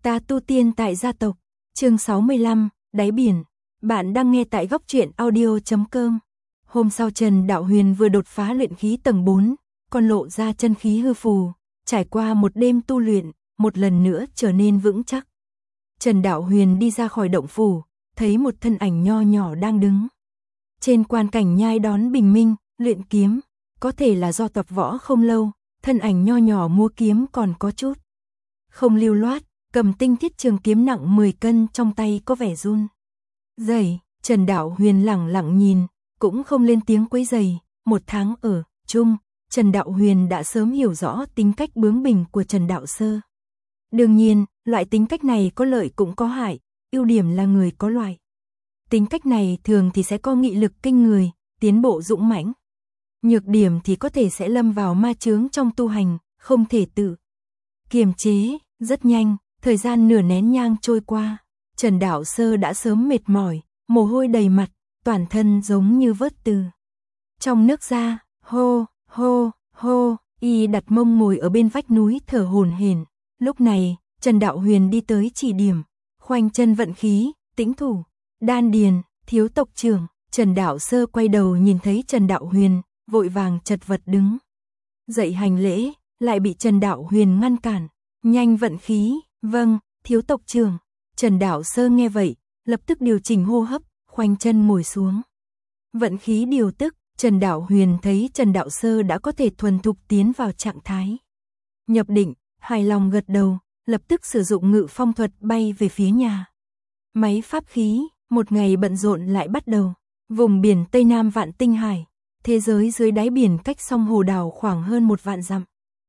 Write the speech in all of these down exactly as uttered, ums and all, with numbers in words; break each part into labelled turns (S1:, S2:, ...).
S1: Ta tu tiên tại gia tộc, chương sáu mươi lăm, đáy biển. Bạn đang nghe tại góc truyện audio chấm com. Hôm sau Trần Đạo Huyền vừa đột phá luyện khí tầng bốn, còn lộ ra chân khí hư phù, trải qua một đêm tu luyện, một lần nữa trở nên vững chắc. Trần Đạo Huyền đi ra khỏi động phủ, thấy một thân ảnh nho nhỏ đang đứng trên quan cảnh nhai đón bình minh, luyện kiếm, có thể là do tập võ không lâu, thân ảnh nho nhỏ múa kiếm còn có chút không lưu loát, cầm tinh thiết trường kiếm nặng mười cân trong tay có vẻ run rẩy. Trần Đạo Huyền lẳng lặng nhìn, cũng không lên tiếng quấy rầy. Một tháng ở chung, Trần Đạo Huyền đã sớm hiểu rõ tính cách bướng bỉnh của Trần Đạo Sơ. Đương nhiên, loại tính cách này có lợi cũng có hại, ưu điểm là người có loại tính cách này thường thì sẽ có nghị lực kinh người, tiến bộ dũng mãnh. Nhược điểm thì có thể sẽ lâm vào ma chướng trong tu hành, không thể tự kiềm chế. Rất nhanh, thời gian nửa nén nhang trôi qua, Trần Đạo Sơ đã sớm mệt mỏi, mồ hôi đầy mặt, toàn thân giống như vớt từ trong nước ra, hô, hô, hô, y đặt mông ngồi ở bên vách núi thở hổn hển. Lúc này, Trần Đạo Huyền đi tới chỉ điểm, khoanh chân vận khí, tĩnh thủ, đan điền, thiếu tộc trưởng. Trần Đạo Sơ quay đầu nhìn thấy Trần Đạo Huyền, vội vàng chật vật đứng dậy hành lễ, lại bị Trần Đạo Huyền ngăn cản. Nhanh vận khí, vâng, thiếu tộc trưởng. Trần Đạo Sơ nghe vậy, lập tức điều chỉnh hô hấp, khoanh chân ngồi xuống. Vận khí điều tức, Trần Đạo Huyền thấy Trần Đạo Sơ đã có thể thuần thục tiến vào trạng thái nhập định, hài lòng gật đầu, lập tức sử dụng ngự phong thuật bay về phía nhà máy pháp khí. Một ngày bận rộn lại bắt đầu. Vùng biển Tây Nam Vạn Tinh Hải, thế giới dưới đáy biển cách sông Hồ Đào khoảng hơn một vạn dặm.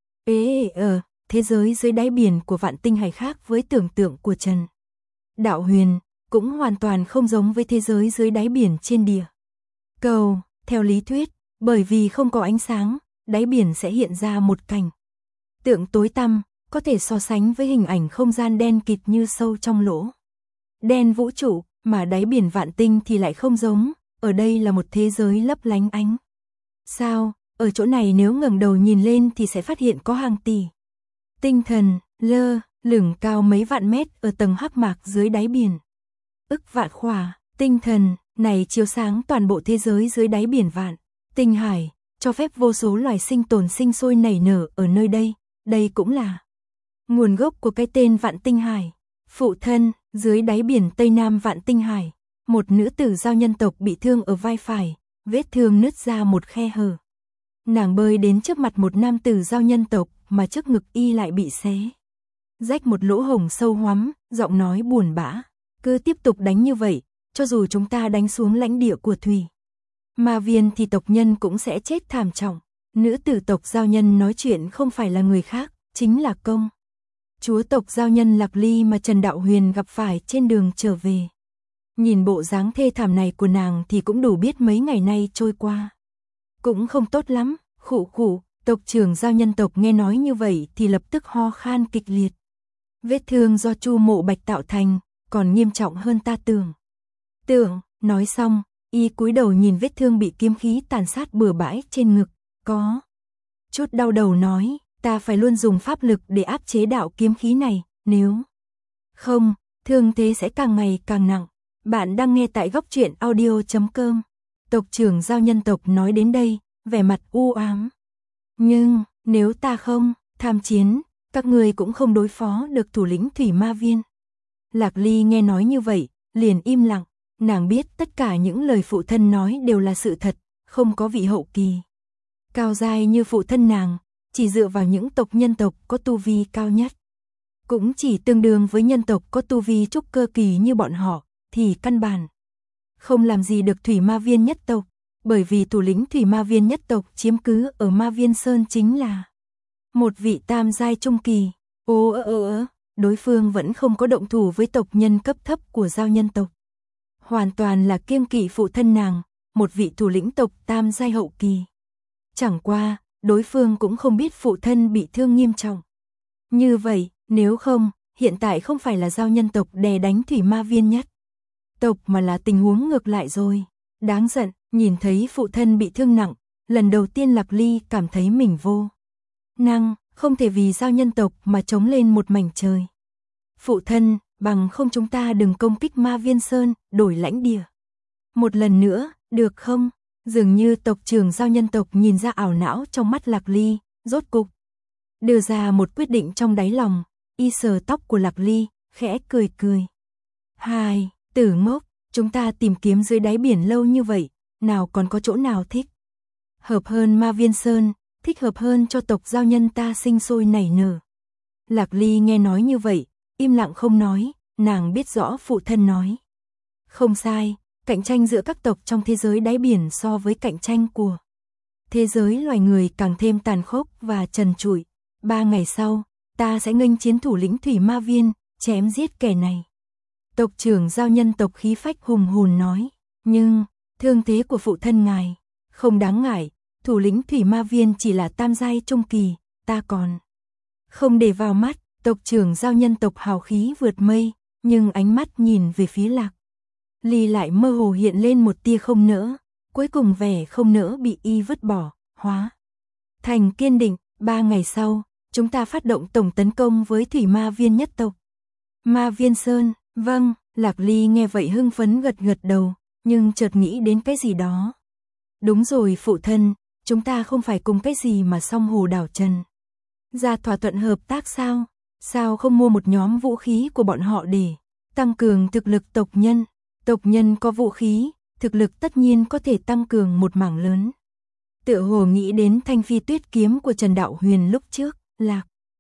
S1: Ê ờ, thế giới dưới đáy biển của Vạn Tinh Hải khác với tưởng tượng của Trần Đạo Huyền, cũng hoàn toàn không giống với thế giới dưới đáy biển trên địa cầu. Theo lý thuyết, bởi vì không có ánh sáng, đáy biển sẽ hiện ra một cảnh tượng tối tăm, có thể so sánh với hình ảnh không gian đen kịt như sâu trong lỗ đen vũ trụ, mà đáy biển Vạn Tinh thì lại không giống, ở đây là một thế giới lấp lánh ánh sao. Ở chỗ này nếu ngẩng đầu nhìn lên thì sẽ phát hiện có hàng tỷ tinh thần lơ lửng cao mấy vạn mét ở tầng hắc mạc dưới đáy biển. Ức vạn khỏa tinh thần này chiếu sáng toàn bộ thế giới dưới đáy biển Vạn Tinh Hải, cho phép vô số loài sinh tồn sinh sôi nảy nở ở nơi đây. Đây cũng là nguồn gốc của cái tên Vạn Tinh Hải. Phụ thân, dưới đáy biển Tây Nam Vạn Tinh Hải, một nữ tử giao nhân tộc bị thương ở vai phải, vết thương nứt ra một khe hở. Nàng bơi đến trước mặt một nam tử giao nhân tộc, mà trước ngực y lại bị xé rách một lỗ hổng sâu hoắm, giọng nói buồn bã. Cứ tiếp tục đánh như vậy, cho dù chúng ta đánh xuống lãnh địa của Thủy Ma Viên thì tộc nhân cũng sẽ chết thảm trọng. Nữ tử tộc giao nhân nói chuyện không phải là người khác, chính là công chúa tộc giao nhân Lạc Ly mà Trần Đạo Huyền gặp phải trên đường trở về. Nhìn bộ dáng thê thảm này của nàng thì cũng đủ biết mấy ngày nay trôi qua cũng không tốt lắm. Khụ khụ, tộc trưởng giao nhân tộc nghe nói như vậy thì lập tức ho khan kịch liệt. Vết thương do Chu Mộ Bạch tạo thành, còn nghiêm trọng hơn ta tưởng. Tưởng, nói xong, y cúi đầu nhìn vết thương bị kiếm khí tàn sát bừa bãi trên ngực, có chút đau đầu nói, ta phải luôn dùng pháp lực để áp chế đạo kiếm khí này, nếu không, thương thế sẽ càng ngày càng nặng. Bạn đang nghe tại góc truyện audio chấm com. Tộc trưởng giao nhân tộc nói đến đây, vẻ mặt u ám. Nhưng, nếu ta không tham chiến, các người cũng không đối phó được thủ lĩnh Thủy Ma Viên. Lạc Ly nghe nói như vậy, liền im lặng. Nàng biết tất cả những lời phụ thân nói đều là sự thật, không có vị hậu kỳ cao giai như phụ thân nàng, chỉ dựa vào những tộc nhân tộc có tu vi cao nhất, cũng chỉ tương đương với nhân tộc có tu vi trúc cơ kỳ như bọn họ, thì căn bản không làm gì được Thủy Ma Viên nhất tộc, bởi vì thủ lĩnh Thủy Ma Viên nhất tộc chiếm cứ ở Ma Viên Sơn chính là một vị tam giai trung kỳ. Ô ơ ơ ơ, đối phương vẫn không có động thủ với tộc nhân cấp thấp của giao nhân tộc. Hoàn toàn là kiêng kỵ phụ thân nàng, một vị thủ lĩnh tộc tam giai hậu kỳ. Chẳng qua, đối phương cũng không biết phụ thân bị thương nghiêm trọng như vậy, nếu không, hiện tại không phải là giao nhân tộc đè đánh Thủy Ma Viên nhất tộc mà là tình huống ngược lại rồi. Đáng giận, nhìn thấy phụ thân bị thương nặng, lần đầu tiên Lạc Ly cảm thấy mình vô năng, không thể vì giao nhân tộc mà chống lên một mảnh trời. Phụ thân, bằng không chúng ta đừng công kích Ma Viên Sơn, đổi lãnh địa. Một lần nữa, được không? Dường như tộc trưởng giao nhân tộc nhìn ra ảo não trong mắt Lạc Ly, rốt cục đưa ra một quyết định trong đáy lòng, y sờ tóc của Lạc Ly, khẽ cười cười. Hai, Tử Ngốc, chúng ta tìm kiếm dưới đáy biển lâu như vậy, nào còn có chỗ nào thích hợp hơn Ma Viên Sơn, thích hợp hơn cho tộc giao nhân ta sinh sôi nảy nở. Lạc Ly nghe nói như vậy, im lặng không nói, nàng biết rõ phụ thân nói. Không sai, cạnh tranh giữa các tộc trong thế giới đáy biển so với cạnh tranh của thế giới loài người càng thêm tàn khốc và trần trụi. Ba ngày sau, ta sẽ nghênh chiến thủ lĩnh Thủy Ma Viên, chém giết kẻ này. Tộc trưởng giao nhân tộc khí phách hùng hồn nói, nhưng, thương thế của phụ thân ngài, không đáng ngại, thủ lĩnh Thủy Ma Viên chỉ là tam giai trung kỳ, ta còn không để vào mắt. Tộc trưởng giao nhân tộc hào khí vượt mây, nhưng ánh mắt nhìn về phía Lạc Ly lại mơ hồ hiện lên một tia không nỡ, cuối cùng vẻ không nỡ bị y vứt bỏ, hóa thành kiên định. Ba ngày sau, chúng ta phát động tổng tấn công với Thủy Ma Viên nhất tộc Ma Viên Sơn. Vâng, Lạc Ly nghe vậy hưng phấn gật gật đầu, nhưng chợt nghĩ đến cái gì đó. Đúng rồi phụ thân, chúng ta không phải cùng cái gì mà song hồ đảo trần ra thỏa thuận hợp tác sao? Sao không mua một nhóm vũ khí của bọn họ để tăng cường thực lực tộc nhân? Tộc nhân có vũ khí, thực lực tất nhiên có thể tăng cường một mảng lớn. Tựa hồ nghĩ đến thanh phi tuyết kiếm của Trần Đạo Huyền lúc trước, Lạc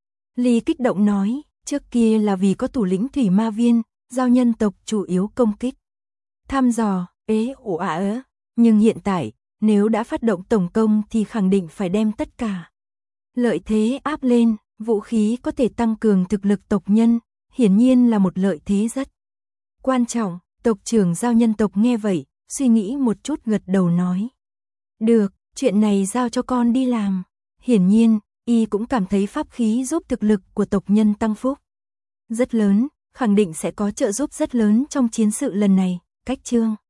S1: Ly kích động nói, trước kia là vì có thủ lĩnh Thủy Ma Viên, giao nhân tộc chủ yếu công kích, thăm dò, ế ổ ả ớ. Nhưng hiện tại, nếu đã phát động tổng công thì khẳng định phải đem tất cả lợi thế áp lên, vũ khí có thể tăng cường thực lực tộc nhân, hiển nhiên là một lợi thế rất quan trọng. Tộc trưởng giao nhân tộc nghe vậy, suy nghĩ một chút gật đầu nói. Được, chuyện này giao cho con đi làm. Hiển nhiên, y cũng cảm thấy pháp khí giúp thực lực của tộc nhân tăng phúc rất lớn, khẳng định sẽ có trợ giúp rất lớn trong chiến sự lần này. Cách chương